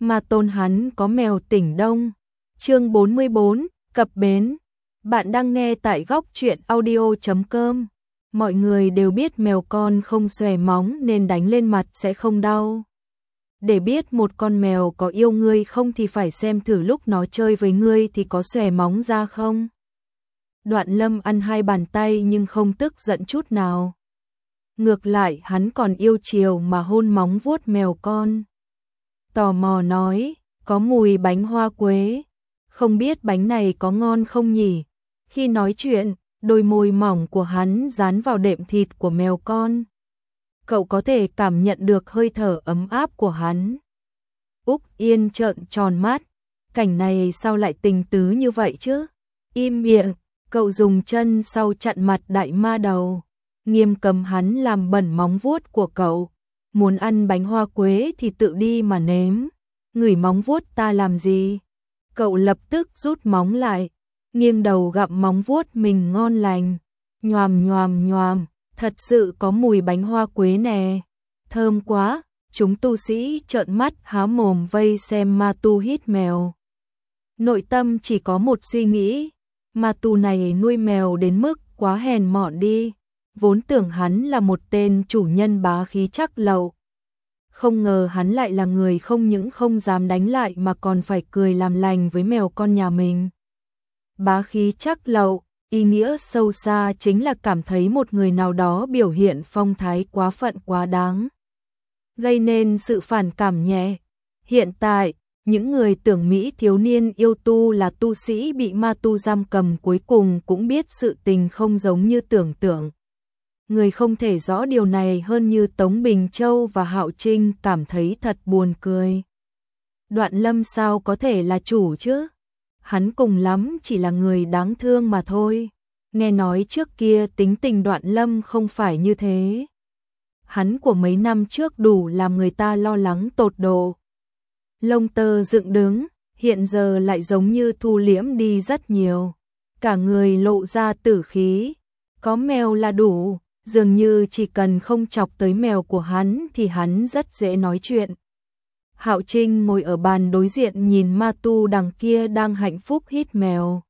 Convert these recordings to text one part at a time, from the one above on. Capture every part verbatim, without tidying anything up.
mà tôn hắn có mèo tỉnh Đông. Chương bốn mươi bốn, cập bến. Bạn đang nghe tại góc truyện audio chấm com. Mọi người đều biết mèo con không xòe móng nên đánh lên mặt sẽ không đau. Để biết một con mèo có yêu ngươi không thì phải xem thử lúc nó chơi với ngươi thì có xòe móng ra không. Đoạn Lâm ăn hai bàn tay nhưng không tức giận chút nào. Ngược lại hắn còn yêu chiều mà hôn móng vuốt mèo con. Tò mò nói, có mùi bánh hoa quế, không biết bánh này có ngon không nhỉ? Khi nói chuyện, đôi môi mỏng của hắn dán vào đệm thịt của mèo con. Cậu có thể cảm nhận được hơi thở ấm áp của hắn. Úc Yên trợn tròn mắt, cảnh này sao lại tình tứ như vậy chứ? Im miệng, cậu dùng chân sau chặn mặt đại ma đầu, nghiêm cấm hắn làm bẩn móng vuốt của cậu. Muốn ăn bánh hoa quế thì tự đi mà nếm, ngửi móng vuốt ta làm gì? Cậu lập tức rút móng lại, nghiêng đầu gặm móng vuốt mình ngon lành. Nhoàm nhoàm nhoàm, thật sự có mùi bánh hoa quế nè, thơm quá. Chúng tu sĩ trợn mắt há mồm vây xem ma tu hít mèo. Nội tâm chỉ có một suy nghĩ, ma tu này nuôi mèo đến mức quá hèn mọn đi. Vốn tưởng hắn là một tên chủ nhân bá khí chắc lậu, không ngờ hắn lại là người không những không dám đánh lại mà còn phải cười làm lành với mèo con nhà mình. Bá khí chắc lậu, ý nghĩa sâu xa chính là cảm thấy một người nào đó biểu hiện phong thái quá phận quá đáng, gây nên sự phản cảm nhẹ. Hiện tại, những người tưởng Mỹ thiếu niên yêu tu là tu sĩ bị ma tu giam cầm cuối cùng cũng biết sự tình không giống như tưởng tượng. Người không thể rõ điều này hơn như Tống Bình Châu và Hạo Trinh cảm thấy thật buồn cười. Đoạn Lâm sao có thể là chủ chứ? Hắn cùng lắm chỉ là người đáng thương mà thôi. Nghe nói trước kia tính tình Đoạn Lâm không phải như thế. Hắn của mấy năm trước đủ làm người ta lo lắng tột độ. Lông tơ dựng đứng, hiện giờ lại giống như thu liễm đi rất nhiều. Cả người lộ ra tử khí, có mèo là đủ. Dường như chỉ cần không chọc tới mèo của hắn thì hắn rất dễ nói chuyện. Hạo Trinh ngồi ở bàn đối diện nhìn ma tu đằng kia đang hạnh phúc hít mèo.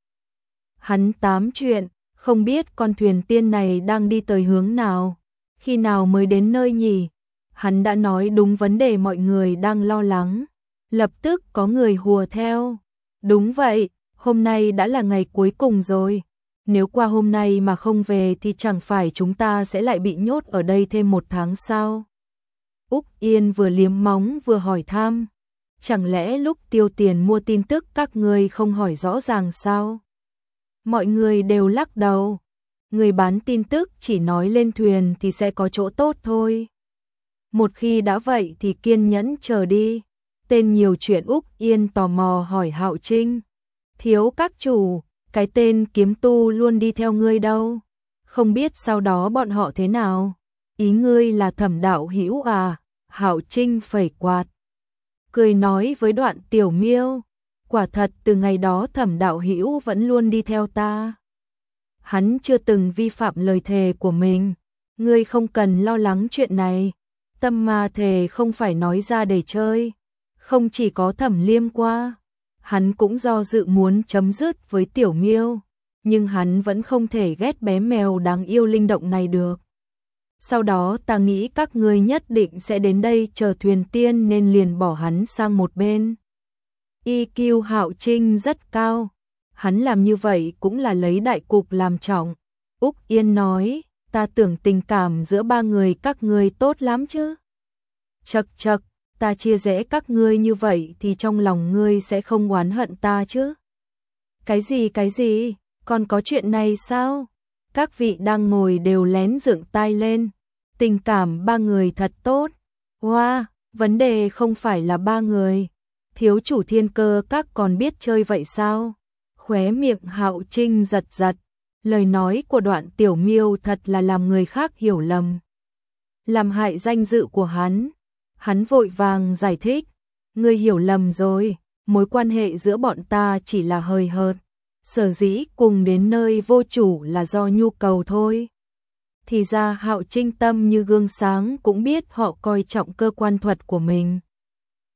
Hắn tám chuyện, không biết con thuyền tiên này đang đi tới hướng nào, khi nào mới đến nơi nhỉ? Hắn đã nói đúng vấn đề mọi người đang lo lắng. Lập tức có người hùa theo. Đúng vậy, hôm nay đã là ngày cuối cùng rồi. Nếu qua hôm nay mà không về thì chẳng phải chúng ta sẽ lại bị nhốt ở đây thêm một tháng sao? Úc Yên vừa liếm móng vừa hỏi thăm. Chẳng lẽ lúc tiêu tiền mua tin tức các người không hỏi rõ ràng sao? Mọi người đều lắc đầu. Người bán tin tức chỉ nói lên thuyền thì sẽ có chỗ tốt thôi. Một khi đã vậy thì kiên nhẫn chờ đi. Tên nhiều chuyện Úc Yên tò mò hỏi Hạo Trinh. Thiếu các chủ, cái tên kiếm tu luôn đi theo ngươi đâu? Không biết sau đó bọn họ thế nào? Ý ngươi là Thẩm đạo hữu à? Hạo Trinh phẩy quạt, cười nói với Đoạn Tiểu Miêu. Quả thật từ ngày đó Thẩm đạo hữu vẫn luôn đi theo ta. Hắn chưa từng vi phạm lời thề của mình. Ngươi không cần lo lắng chuyện này. Tâm ma thề không phải nói ra để chơi. Không chỉ có Thẩm Liêm qua, hắn cũng do dự muốn chấm dứt với Tiểu Miêu, nhưng hắn vẫn không thể ghét bé mèo đáng yêu linh động này được. Sau đó ta nghĩ các ngươi nhất định sẽ đến đây chờ thuyền tiên nên liền bỏ hắn sang một bên. i kiu Hạo Trinh rất cao, hắn làm như vậy cũng là lấy đại cục làm trọng. Úc Yên nói, ta tưởng tình cảm giữa ba người các ngươi tốt lắm chứ. Chậc chậc, ta chia rẽ các ngươi như vậy thì trong lòng ngươi sẽ không oán hận ta chứ? Cái gì cái gì, còn có chuyện này sao? Các vị đang ngồi đều lén dựng tai lên. Tình cảm ba người thật tốt. Wow, vấn đề không phải là ba người. Thiếu chủ Thiên Cơ các còn biết chơi vậy sao? Khóe miệng Hạo Trinh giật giật. Lời nói của Đoạn Tiểu Miêu thật là làm người khác hiểu lầm, làm hại danh dự của hắn. Hắn vội vàng giải thích, ngươi hiểu lầm rồi, mối quan hệ giữa bọn ta chỉ là hời hợt, sở dĩ cùng đến nơi vô chủ là do nhu cầu thôi. Thì ra Hạo Trinh tâm như gương sáng cũng biết họ coi trọng cơ quan thuật của mình.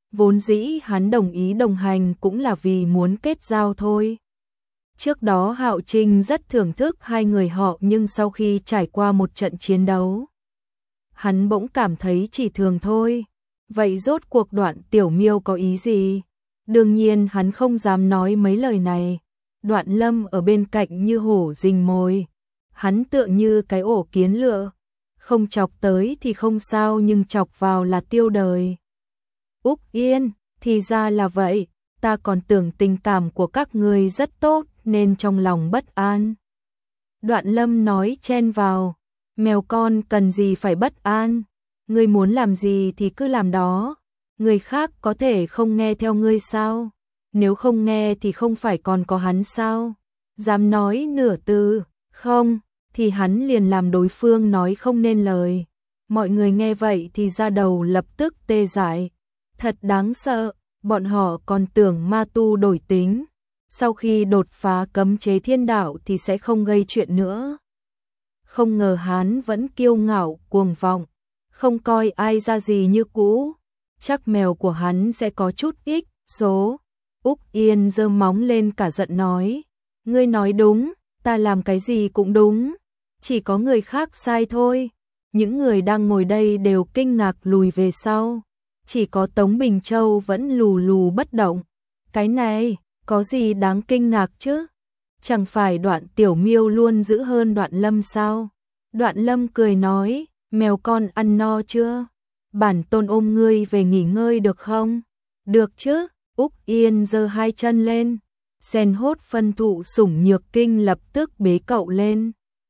Vốn dĩ hắn đồng ý đồng hành cũng là vì muốn kết giao thôi. Trước đó Hạo Trinh rất thưởng thức hai người họ nhưng sau khi trải qua một trận chiến đấu, hắn bỗng cảm thấy chỉ thường thôi. Vậy rốt cuộc Đoạn Tiểu Miêu có ý gì? Đương nhiên hắn không dám nói mấy lời này. Đoạn Lâm ở bên cạnh như hổ rình mồi. Hắn tựa như cái ổ kiến lửa. Không chọc tới thì không sao nhưng chọc vào là tiêu đời. Úc Yên, thì ra là vậy. Ta còn tưởng tình cảm của các người rất tốt nên trong lòng bất an. Đoạn Lâm nói chen vào. Mèo con cần gì phải bất an. Ngươi muốn làm gì thì cứ làm đó. Người khác có thể không nghe theo ngươi sao? Nếu không nghe thì không phải còn có hắn sao? Dám nói nửa từ, không, thì hắn liền làm đối phương nói không nên lời. Mọi người nghe vậy thì da đầu lập tức tê dại. Thật đáng sợ, bọn họ còn tưởng ma tu đổi tính. Sau khi đột phá cấm chế thiên đạo thì sẽ không gây chuyện nữa. Không ngờ hắn vẫn kiêu ngạo, cuồng vọng, không coi ai ra gì như cũ. Chắc mèo của hắn sẽ có chút ích, số. Úc Yên giơ móng lên cả giận nói. Ngươi nói đúng, ta làm cái gì cũng đúng. Chỉ có người khác sai thôi. Những người đang ngồi đây đều kinh ngạc lùi về sau. Chỉ có Tống Bình Châu vẫn lù lù bất động. Cái này, có gì đáng kinh ngạc chứ? Chẳng phải Đoạn Tiểu Miêu luôn giữ hơn Đoạn Lâm sao? Đoạn Lâm cười nói, mèo con ăn no chưa? Bản tôn ôm ngươi về nghỉ ngơi được không? Được chứ? Úc Yên giơ hai chân lên. Sen hốt phân thụ sủng nhược kinh lập tức bế cậu lên.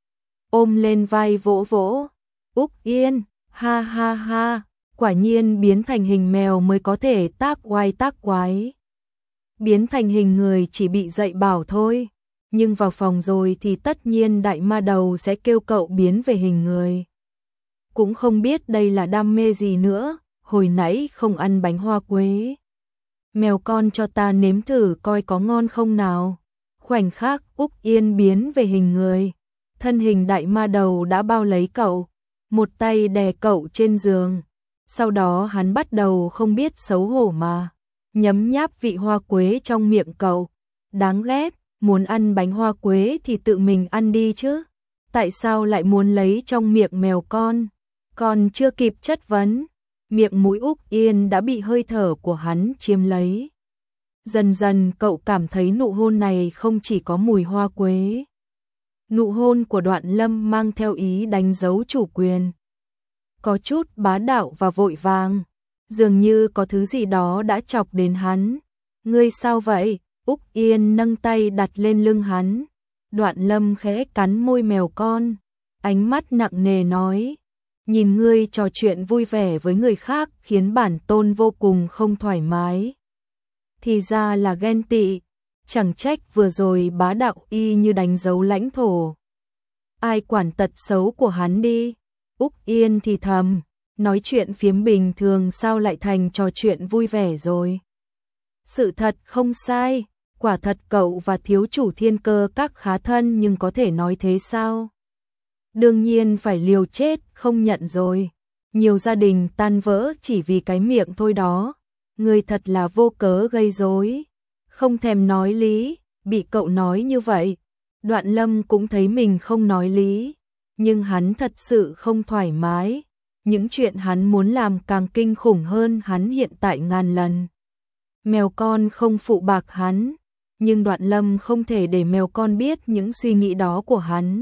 Ôm lên vai vỗ vỗ. Úc Yên, ha ha ha, quả nhiên biến thành hình mèo mới có thể tác oai tác quái. Biến thành hình người chỉ bị dạy bảo thôi. Nhưng vào phòng rồi thì tất nhiên đại ma đầu sẽ kêu cậu biến về hình người. Cũng không biết đây là đam mê gì nữa, hồi nãy không ăn bánh hoa quế. Mèo con cho ta nếm thử coi có ngon không nào. Khoảnh khắc Úc Yên biến về hình người. Thân hình đại ma đầu đã bao lấy cậu, một tay đè cậu trên giường. Sau đó hắn bắt đầu không biết xấu hổ mà nhấm nháp vị hoa quế trong miệng cậu. Đáng ghét, muốn ăn bánh hoa quế thì tự mình ăn đi chứ. Tại sao lại muốn lấy trong miệng mèo con? Còn chưa kịp chất vấn, miệng mũi Úc Yên đã bị hơi thở của hắn chiếm lấy. Dần dần cậu cảm thấy nụ hôn này không chỉ có mùi hoa quế. Nụ hôn của Đoạn Lâm mang theo ý đánh dấu chủ quyền. Có chút bá đạo và vội vàng. Dường như có thứ gì đó đã chọc đến hắn. Ngươi sao vậy? Úc Yên nâng tay đặt lên lưng hắn. Đoạn Lâm khẽ cắn môi mèo con. Ánh mắt nặng nề nói. Nhìn ngươi trò chuyện vui vẻ với người khác khiến bản tôn vô cùng không thoải mái. Thì ra là ghen tị. Chẳng trách vừa rồi bá đạo y như đánh dấu lãnh thổ. Ai quản tật xấu của hắn đi. Úc Yên thì thầm. Nói chuyện phiếm bình thường sao lại thành trò chuyện vui vẻ rồi. Sự thật không sai. Quả thật cậu và thiếu chủ Thiên Cơ Các khá thân nhưng có thể nói thế sao? Đương nhiên phải liều chết không nhận rồi. Nhiều gia đình tan vỡ chỉ vì cái miệng thôi đó. Người thật là vô cớ gây rối. Không thèm nói lý, bị cậu nói như vậy. Đoạn Lâm cũng thấy mình không nói lý. Nhưng hắn thật sự không thoải mái. Những chuyện hắn muốn làm càng kinh khủng hơn hắn hiện tại ngàn lần. Mèo con không phụ bạc hắn. Nhưng Đoạn Lâm không thể để mèo con biết những suy nghĩ đó của hắn.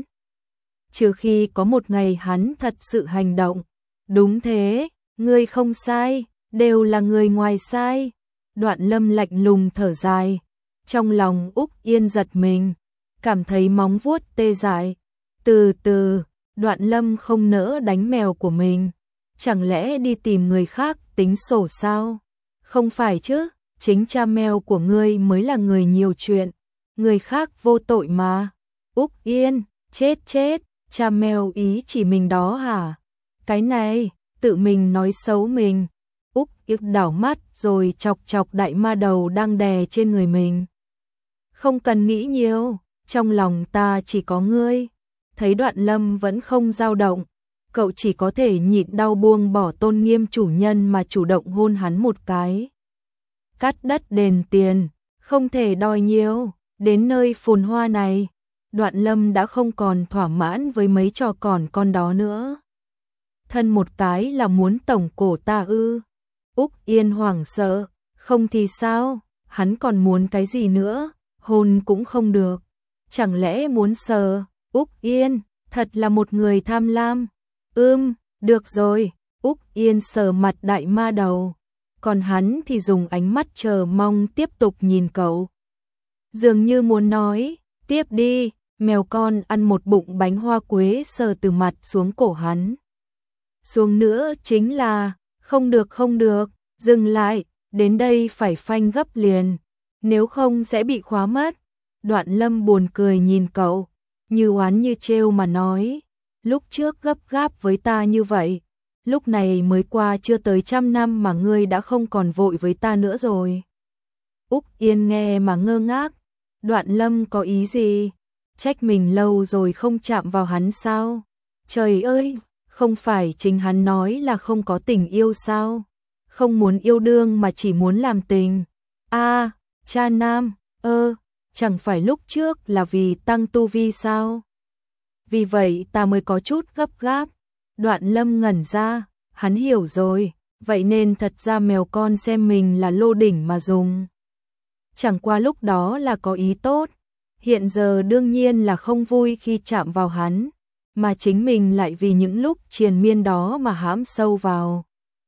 Trừ khi có một ngày hắn thật sự hành động. Đúng thế, ngươi không sai, đều là người ngoài sai. Đoạn Lâm lạnh lùng thở dài. Trong lòng Úc Yên giật mình, cảm thấy móng vuốt tê dại. Từ từ, Đoạn Lâm không nỡ đánh mèo của mình. Chẳng lẽ đi tìm người khác tính sổ sao? Không phải chứ, chính cha mèo của ngươi mới là người nhiều chuyện. Người khác vô tội mà. Úc Yên, chết chết, cha mèo ý chỉ mình đó hả? Cái này, tự mình nói xấu mình. Úc Yên đảo mắt rồi chọc chọc đại ma đầu đang đè trên người mình. Không cần nghĩ nhiều, trong lòng ta chỉ có ngươi. Thấy Đoạn Lâm vẫn không dao động, cậu chỉ có thể nhịn đau buông bỏ tôn nghiêm chủ nhân mà chủ động hôn hắn một cái. cắt đất đền tiền, không thể đòi nhiều. Đến nơi phồn hoa này, Đoạn Lâm đã không còn thỏa mãn với mấy trò còn con đó nữa. Thân một cái là muốn tổng cổ ta ư? Úc Yên hoảng sợ, không thì sao, hắn còn muốn cái gì nữa, hôn cũng không được. Chẳng lẽ muốn sờ? Úc Yên, thật là một người tham lam. Ưm, được rồi, Úc Yên sờ mặt đại ma đầu. Còn hắn thì dùng ánh mắt chờ mong tiếp tục nhìn cậu. Dường như muốn nói, tiếp đi, mèo con ăn một bụng bánh hoa quế sờ từ mặt xuống cổ hắn. Xuống nữa chính là, không được không được, dừng lại, đến đây phải phanh gấp liền, nếu không sẽ bị khóa mất. Đoạn Lâm buồn cười nhìn cậu, như oán như trêu mà nói, lúc trước gấp gáp với ta như vậy, lúc này mới qua chưa tới trăm năm mà ngươi đã không còn vội với ta nữa rồi. Úc Yên nghe mà ngơ ngác, Đoạn Lâm có ý gì? Trách mình lâu rồi không chạm vào hắn sao? Trời ơi, không phải chính hắn nói là không có tình yêu sao? Không muốn yêu đương mà chỉ muốn làm tình. A, à, cha nam, ơ, chẳng phải lúc trước là vì tăng tu vi sao? Vì vậy ta mới có chút gấp gáp. Đoạn Lâm ngẩn ra, hắn hiểu rồi, vậy nên thật ra mèo con xem mình là lô đỉnh mà dùng. Chẳng qua lúc đó là có ý tốt, hiện giờ đương nhiên là không vui khi chạm vào hắn, mà chính mình lại vì những lúc triền miên đó mà hãm sâu vào.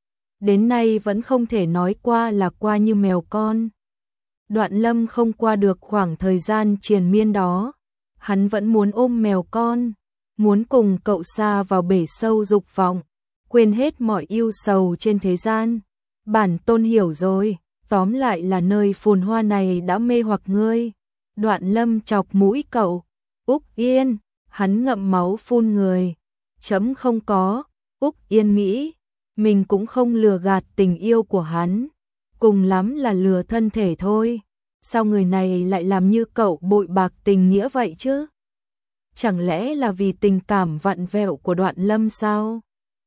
Đến nay vẫn không thể nói qua là qua như mèo con. Đoạn Lâm không qua được khoảng thời gian triền miên đó, hắn vẫn muốn ôm mèo con, muốn cùng cậu xa vào bể sâu dục vọng, quên hết mọi ưu sầu trên thế gian. Bản tôn hiểu rồi, tóm lại là nơi phồn hoa này đã mê hoặc ngươi. Đoạn Lâm chọc mũi cậu, Úc Yên, hắn ngậm máu phun người. Chấm không có, Úc Yên nghĩ, mình cũng không lừa gạt tình yêu của hắn, cùng lắm là lừa thân thể thôi. Sao người này lại làm như cậu bội bạc tình nghĩa vậy chứ? Chẳng lẽ là vì tình cảm vặn vẹo của Đoạn Lâm sao?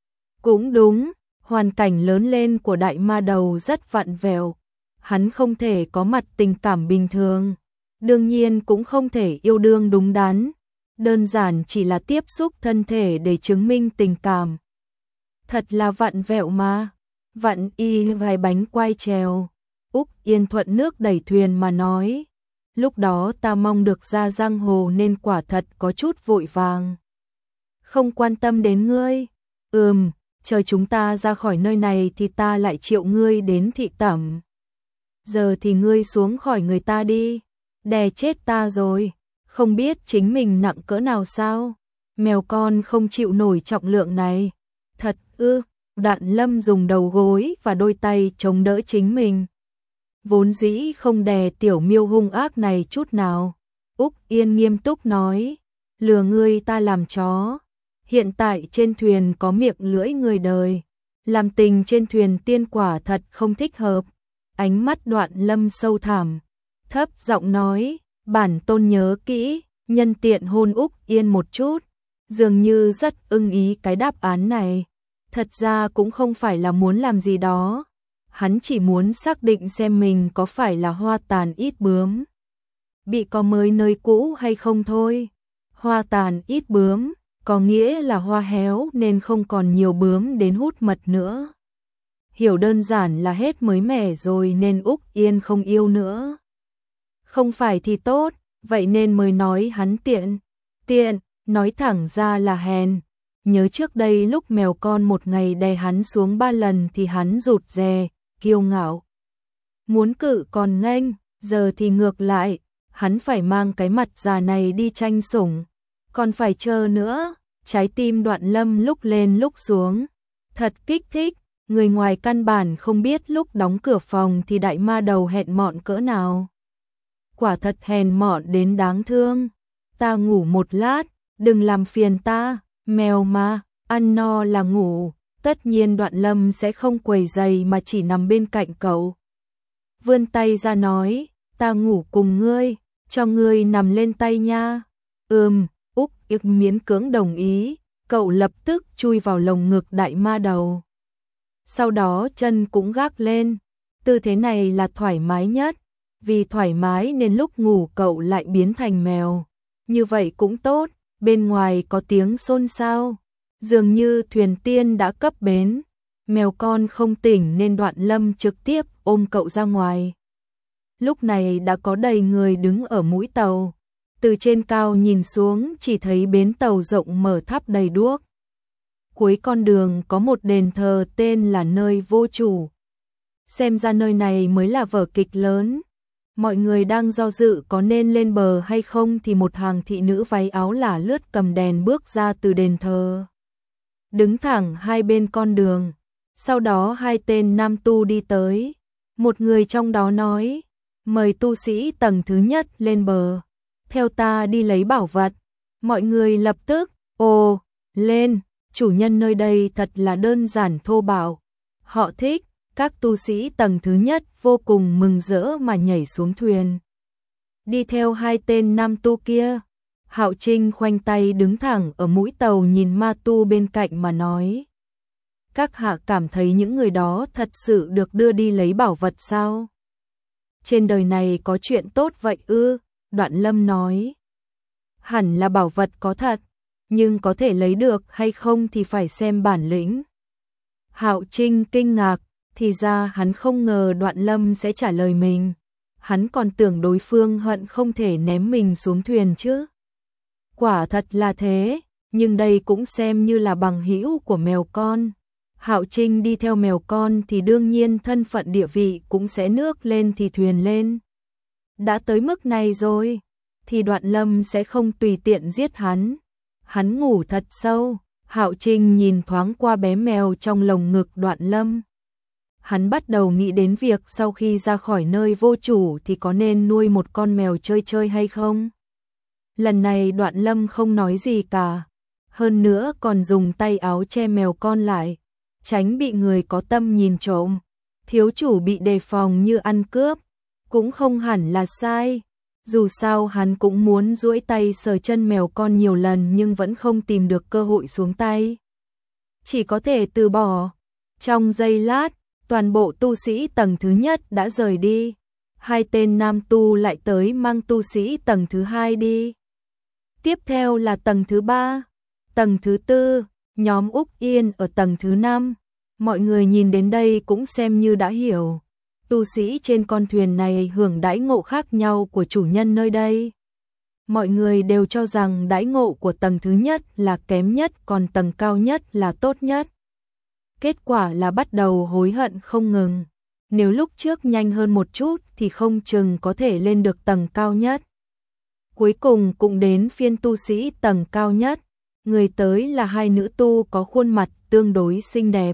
Cũng đúng, hoàn cảnh lớn lên của đại ma đầu rất vặn vẹo, hắn không thể có mặt tình cảm bình thường, đương nhiên cũng không thể yêu đương đúng đắn, đơn giản chỉ là tiếp xúc thân thể để chứng minh tình cảm. Thật là vặn vẹo mà, vặn y vài bánh quai trèo. Úc Yên thuận nước đẩy thuyền mà nói, lúc đó ta mong được ra giang hồ nên quả thật có chút vội vàng. Không quan tâm đến ngươi, ừm, chờ chúng ta ra khỏi nơi này thì ta lại triệu ngươi đến thị tẩm. Giờ thì ngươi xuống khỏi người ta đi, đè chết ta rồi, không biết chính mình nặng cỡ nào sao, mèo con không chịu nổi trọng lượng này. Thật ư? Đoạn Lâm dùng đầu gối và đôi tay chống đỡ chính mình. Vốn dĩ không đè tiểu miêu hung ác này chút nào. Úc Yên nghiêm túc nói, lừa ngươi ta làm chó. Hiện tại trên thuyền có miệng lưỡi người đời, làm tình trên thuyền tiên quả thật không thích hợp. Ánh mắt Đoạn Lâm sâu thẳm, thấp giọng nói, bản tôn nhớ kỹ, nhân tiện hôn Úc Yên một chút, dường như rất ưng ý cái đáp án này. Thật ra cũng không phải là muốn làm gì đó, hắn chỉ muốn xác định xem mình có phải là hoa tàn ít bướm, bị có mới nơi cũ hay không thôi. Hoa tàn ít bướm, có nghĩa là hoa héo nên không còn nhiều bướm đến hút mật nữa. Hiểu đơn giản là hết mới mẻ rồi nên Úc Yên không yêu nữa. Không phải thì tốt, vậy nên mới nói hắn tiện. Tiện, nói thẳng ra là hèn. Nhớ trước đây lúc mèo con một ngày đè hắn xuống ba lần thì hắn rụt rè, kiêu ngạo. Muốn cự còn nghênh, giờ thì ngược lại, hắn phải mang cái mặt già này đi tranh sủng. Còn phải chờ nữa, trái tim Đoạn Lâm lúc lên lúc xuống. Thật kích thích, người ngoài căn bản không biết lúc đóng cửa phòng thì đại ma đầu hẹn mọn cỡ nào. Quả thật hèn mọn đến đáng thương. Ta ngủ một lát, đừng làm phiền ta. Mèo mà, ăn no là ngủ, tất nhiên Đoạn Lâm sẽ không quấy rầy mà chỉ nằm bên cạnh cậu. Vươn tay ra nói, ta ngủ cùng ngươi, cho ngươi nằm lên tay nha. Ừm, Úc Yếc miễn cưỡng đồng ý, cậu lập tức chui vào lồng ngực đại ma đầu. Sau đó chân cũng gác lên, Tư thế này là thoải mái nhất, vì thoải mái nên lúc ngủ cậu lại biến thành mèo. Như vậy cũng tốt, bên ngoài có tiếng xôn xao, dường như thuyền tiên đã cập bến. Mèo con không tỉnh nên Đoạn Lâm trực tiếp ôm cậu ra ngoài. Lúc này đã có đầy người đứng ở mũi tàu. Từ trên cao nhìn xuống chỉ thấy bến tàu rộng mở thắp đầy đuốc. Cuối con đường có một đền thờ tên là nơi vô chủ. Xem ra nơi này mới là vở kịch lớn. Mọi người đang do dự có nên lên bờ hay không thì một hàng thị nữ váy áo lả lướt cầm đèn bước ra từ đền thờ. Đứng thẳng hai bên con đường. Sau đó hai tên nam tu đi tới. Một người trong đó nói, mời tu sĩ tầng thứ nhất lên bờ. Theo ta đi lấy bảo vật. Mọi người lập tức, ồ, lên, chủ nhân nơi đây thật là đơn giản thô bạo. Họ thích, các tu sĩ tầng thứ nhất vô cùng mừng rỡ mà nhảy xuống thuyền. Đi theo hai tên nam tu kia, Hạo Trinh khoanh tay đứng thẳng ở mũi tàu nhìn ma tu bên cạnh mà nói. Các hạ cảm thấy những người đó thật sự được đưa đi lấy bảo vật sao? Trên đời này có chuyện tốt vậy ư? Đoạn Lâm nói. Hẳn là bảo vật có thật, nhưng có thể lấy được hay không thì phải xem bản lĩnh. Hạo Trinh kinh ngạc, thì ra hắn không ngờ Đoạn Lâm sẽ trả lời mình. Hắn còn tưởng đối phương hận không thể ném mình xuống thuyền chứ. Quả thật là thế, nhưng đây cũng xem như là bằng hữu của mèo con. Hạo Trinh đi theo mèo con thì đương nhiên thân phận địa vị cũng sẽ nước lên thì thuyền lên. Đã tới mức này rồi, thì Đoạn Lâm sẽ không tùy tiện giết hắn. Hắn ngủ thật sâu, Hạo Trinh nhìn thoáng qua bé mèo trong lồng ngực Đoạn Lâm. Hắn bắt đầu nghĩ đến việc sau khi ra khỏi nơi vô chủ thì có nên nuôi một con mèo chơi chơi hay không. Lần này Đoạn Lâm không nói gì cả, hơn nữa còn dùng tay áo che mèo con lại, tránh bị người có tâm nhìn trộm. Thiếu chủ bị đề phòng như ăn cướp, cũng không hẳn là sai. Dù sao hắn cũng muốn duỗi tay sờ chân mèo con nhiều lần nhưng vẫn không tìm được cơ hội xuống tay. Chỉ có thể từ bỏ. Trong giây lát, toàn bộ tu sĩ tầng thứ nhất đã rời đi. Hai tên nam tu lại tới mang tu sĩ tầng thứ hai đi. Tiếp theo là tầng thứ ba, tầng thứ tư, nhóm Úc Yên ở tầng thứ năm. Mọi người nhìn đến đây cũng xem như đã hiểu. Tu sĩ trên con thuyền này hưởng đãi ngộ khác nhau của chủ nhân nơi đây. Mọi người đều cho rằng đãi ngộ của tầng thứ nhất là kém nhất còn tầng cao nhất là tốt nhất. Kết quả là bắt đầu hối hận không ngừng. Nếu lúc trước nhanh hơn một chút thì không chừng có thể lên được tầng cao nhất. Cuối cùng cũng đến phiên tu sĩ tầng cao nhất. Người tới là hai nữ tu có khuôn mặt tương đối xinh đẹp.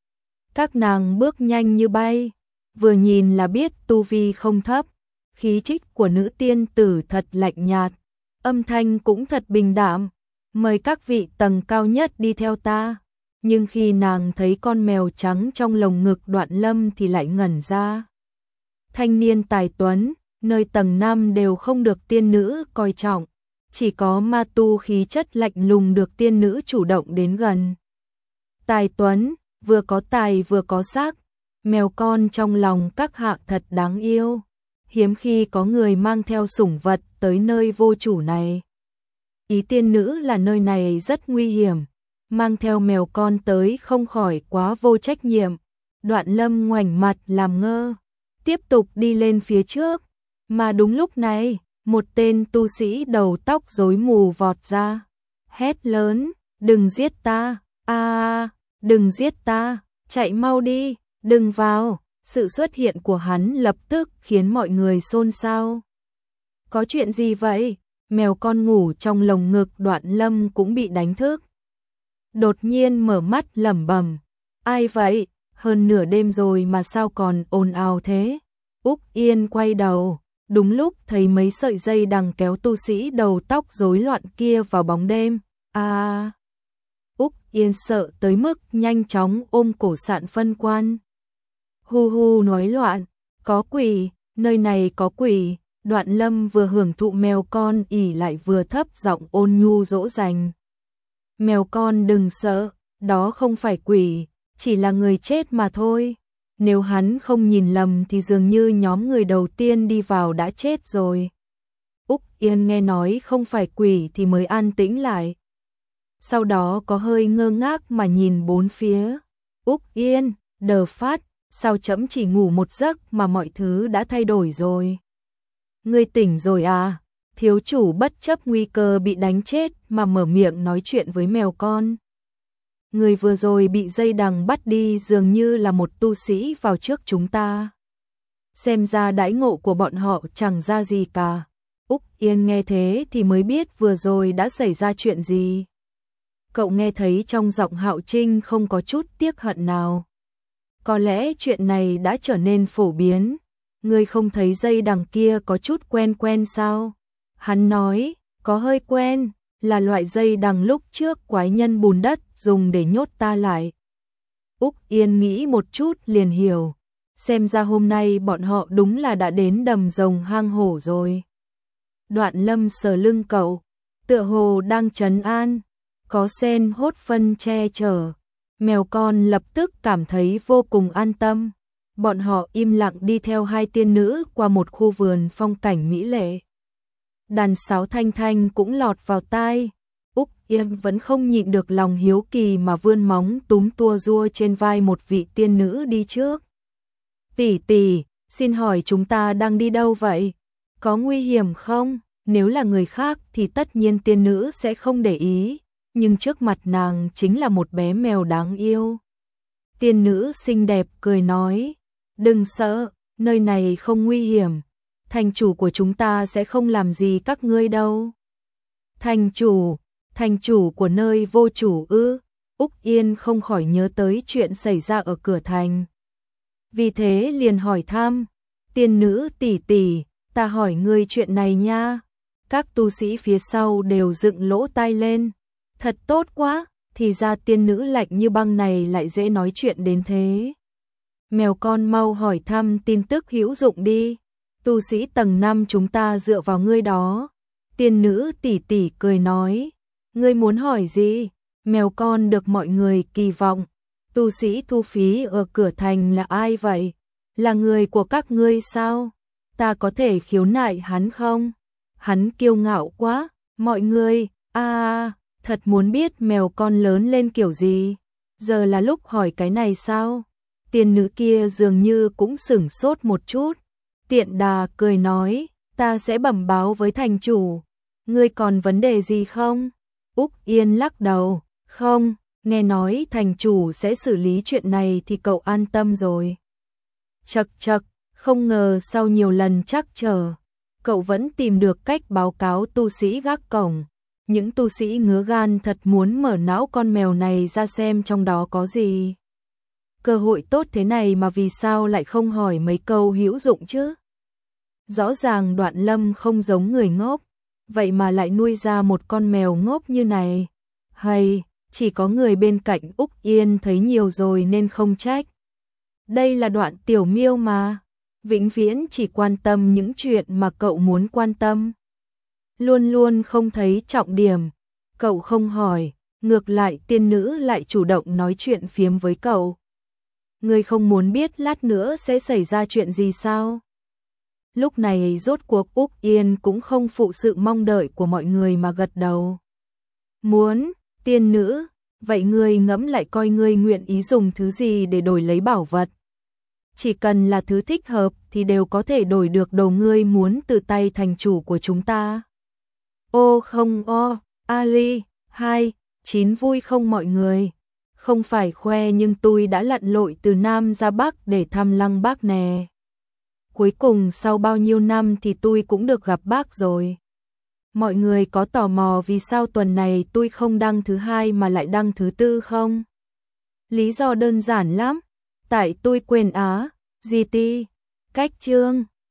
Các nàng bước nhanh như bay, vừa nhìn là biết tu vi không thấp. Khí chất của nữ tiên tử thật lạnh nhạt, âm thanh cũng thật bình đạm. Mời các vị tầng cao nhất đi theo ta. Nhưng khi nàng thấy con mèo trắng trong lồng ngực Đoạn Lâm thì lại ngẩn ra. Thanh niên tài tuấn, nơi tầng năm đều không được tiên nữ coi trọng, chỉ có ma tu khí chất lạnh lùng được tiên nữ chủ động đến gần. Tài tuấn, vừa có tài vừa có sắc, mèo con trong lòng các hạ thật đáng yêu. Hiếm khi có người mang theo sủng vật tới nơi vô chủ này. Ý tiên nữ là nơi này rất nguy hiểm, mang theo mèo con tới không khỏi quá vô trách nhiệm. Đoạn Lâm ngoảnh mặt làm ngơ, tiếp tục đi lên phía trước. Mà đúng lúc này, một tên tu sĩ đầu tóc rối mù vọt ra, hét lớn, đừng giết ta, a, đừng giết ta, chạy mau đi, đừng vào. Sự xuất hiện của hắn lập tức khiến mọi người xôn xao. Có chuyện gì vậy? Mèo con ngủ trong lồng ngực Đoạn Lâm cũng bị đánh thức. Đột nhiên mở mắt lẩm bẩm, ai vậy? Hơn nửa đêm rồi mà sao còn ồn ào thế? Úc Yên quay đầu, đúng lúc thấy mấy sợi dây đằng kéo tu sĩ đầu tóc rối loạn kia vào bóng đêm. A! À, Úc Yên sợ tới mức nhanh chóng ôm cổ Sạn Phân Quan. Hu hu nói loạn, có quỷ, nơi này có quỷ. Đoạn Lâm vừa hưởng thụ mèo con ỉ lại vừa thấp giọng ôn nhu dỗ dành. Mèo con đừng sợ, đó không phải quỷ, chỉ là người chết mà thôi. Nếu hắn không nhìn lầm thì dường như nhóm người đầu tiên đi vào đã chết rồi. Úc Yên nghe nói không phải quỷ thì mới an tĩnh lại. Sau đó có hơi ngơ ngác mà nhìn bốn phía. Úc Yên, đờ phát, sao trẫm chỉ ngủ một giấc mà mọi thứ đã thay đổi rồi? Ngươi tỉnh rồi à? Thiếu chủ bất chấp nguy cơ bị đánh chết mà mở miệng nói chuyện với mèo con. Người vừa rồi bị dây đằng bắt đi dường như là một tu sĩ vào trước chúng ta. Xem ra đãi ngộ của bọn họ chẳng ra gì cả. Úc Yên nghe thế thì mới biết vừa rồi đã xảy ra chuyện gì. Cậu nghe thấy trong giọng Hạo Trinh không có chút tiếc hận nào. Có lẽ chuyện này đã trở nên phổ biến. Ngươi không thấy dây đằng kia có chút quen quen sao? Hắn nói, có hơi quen, là loại dây đằng lúc trước quái nhân bùn đất dùng để nhốt ta lại. Úc Yên nghĩ một chút liền hiểu. Xem ra hôm nay bọn họ đúng là đã đến đầm rồng hang hổ rồi. Đoạn Lâm sờ lưng cậu, tựa hồ đang trấn an, có sen hốt phân che chở. Mèo con lập tức cảm thấy vô cùng an tâm. Bọn họ im lặng đi theo hai tiên nữ qua một khu vườn phong cảnh mỹ lệ. Đàn sáo thanh thanh cũng lọt vào tai. Úc Yên vẫn không nhịn được lòng hiếu kỳ mà vươn móng túm tua rua trên vai một vị tiên nữ đi trước. Tỷ tỷ, xin hỏi chúng ta đang đi đâu vậy? Có nguy hiểm không? Nếu là người khác thì tất nhiên tiên nữ sẽ không để ý, nhưng trước mặt nàng chính là một bé mèo đáng yêu. Tiên nữ xinh đẹp cười nói, đừng sợ, nơi này không nguy hiểm, thành chủ của chúng ta sẽ không làm gì các ngươi đâu. Thành chủ, thành chủ của nơi vô chủ ư? Úc Yên không khỏi nhớ tới chuyện xảy ra ở cửa thành. Vì thế liền hỏi thăm, tiên nữ tỷ tỷ, ta hỏi ngươi chuyện này nha. Các tu sĩ phía sau đều dựng lỗ tai lên. Thật tốt quá, thì ra tiên nữ lạnh như băng này lại dễ nói chuyện đến thế. Mèo con mau hỏi thăm tin tức hữu dụng đi. Tu sĩ tầng năm chúng ta dựa vào ngươi đó. Tiên nữ tỷ tỷ cười nói, ngươi muốn hỏi gì? Mèo con được mọi người kỳ vọng. Tu sĩ thu phí ở cửa thành là ai vậy? Là người của các ngươi sao? Ta có thể khiếu nại hắn không? Hắn kiêu ngạo quá, mọi người, a à, thật muốn biết mèo con lớn lên kiểu gì. Giờ là lúc hỏi cái này sao? Tiên nữ kia dường như cũng sửng sốt một chút. Tiện đà cười nói, ta sẽ bẩm báo với thành chủ. Ngươi còn vấn đề gì không? Úc Yên lắc đầu, không, nghe nói thành chủ sẽ xử lý chuyện này thì cậu an tâm rồi. Chậc chậc, không ngờ sau nhiều lần trắc trở, cậu vẫn tìm được cách báo cáo tu sĩ gác cổng. Những tu sĩ ngứa gan thật muốn mở não con mèo này ra xem trong đó có gì. Cơ hội tốt thế này mà vì sao lại không hỏi mấy câu hữu dụng chứ? Rõ ràng Đoạn Lâm không giống người ngốc, vậy mà lại nuôi ra một con mèo ngốc như này. Hay, chỉ có người bên cạnh Úc Yên thấy nhiều rồi nên không trách. Đây là Đoạn tiểu miêu mà, vĩnh viễn chỉ quan tâm những chuyện mà cậu muốn quan tâm. Luôn luôn không thấy trọng điểm, cậu không hỏi, ngược lại tiên nữ lại chủ động nói chuyện phiếm với cậu. Ngươi không muốn biết lát nữa sẽ xảy ra chuyện gì sao? Lúc này rốt cuộc Úc Yên cũng không phụ sự mong đợi của mọi người mà gật đầu. Muốn, tiên nữ, vậy ngươi ngẫm lại coi ngươi nguyện ý dùng thứ gì để đổi lấy bảo vật. Chỉ cần là thứ thích hợp thì đều có thể đổi được đồ ngươi muốn từ tay thành chủ của chúng ta. Ô không o, Ali, hai, chín vui không mọi người? Không phải khoe nhưng tôi đã lặn lội từ Nam ra Bắc để thăm Lăng Bác nè. Cuối cùng sau bao nhiêu năm thì tôi cũng được gặp bác rồi. Mọi người có tò mò vì sao tuần này tôi không đăng thứ hai mà lại đăng thứ tư không? Lý do đơn giản lắm. Tại tôi quên á, giê tê, cách chương.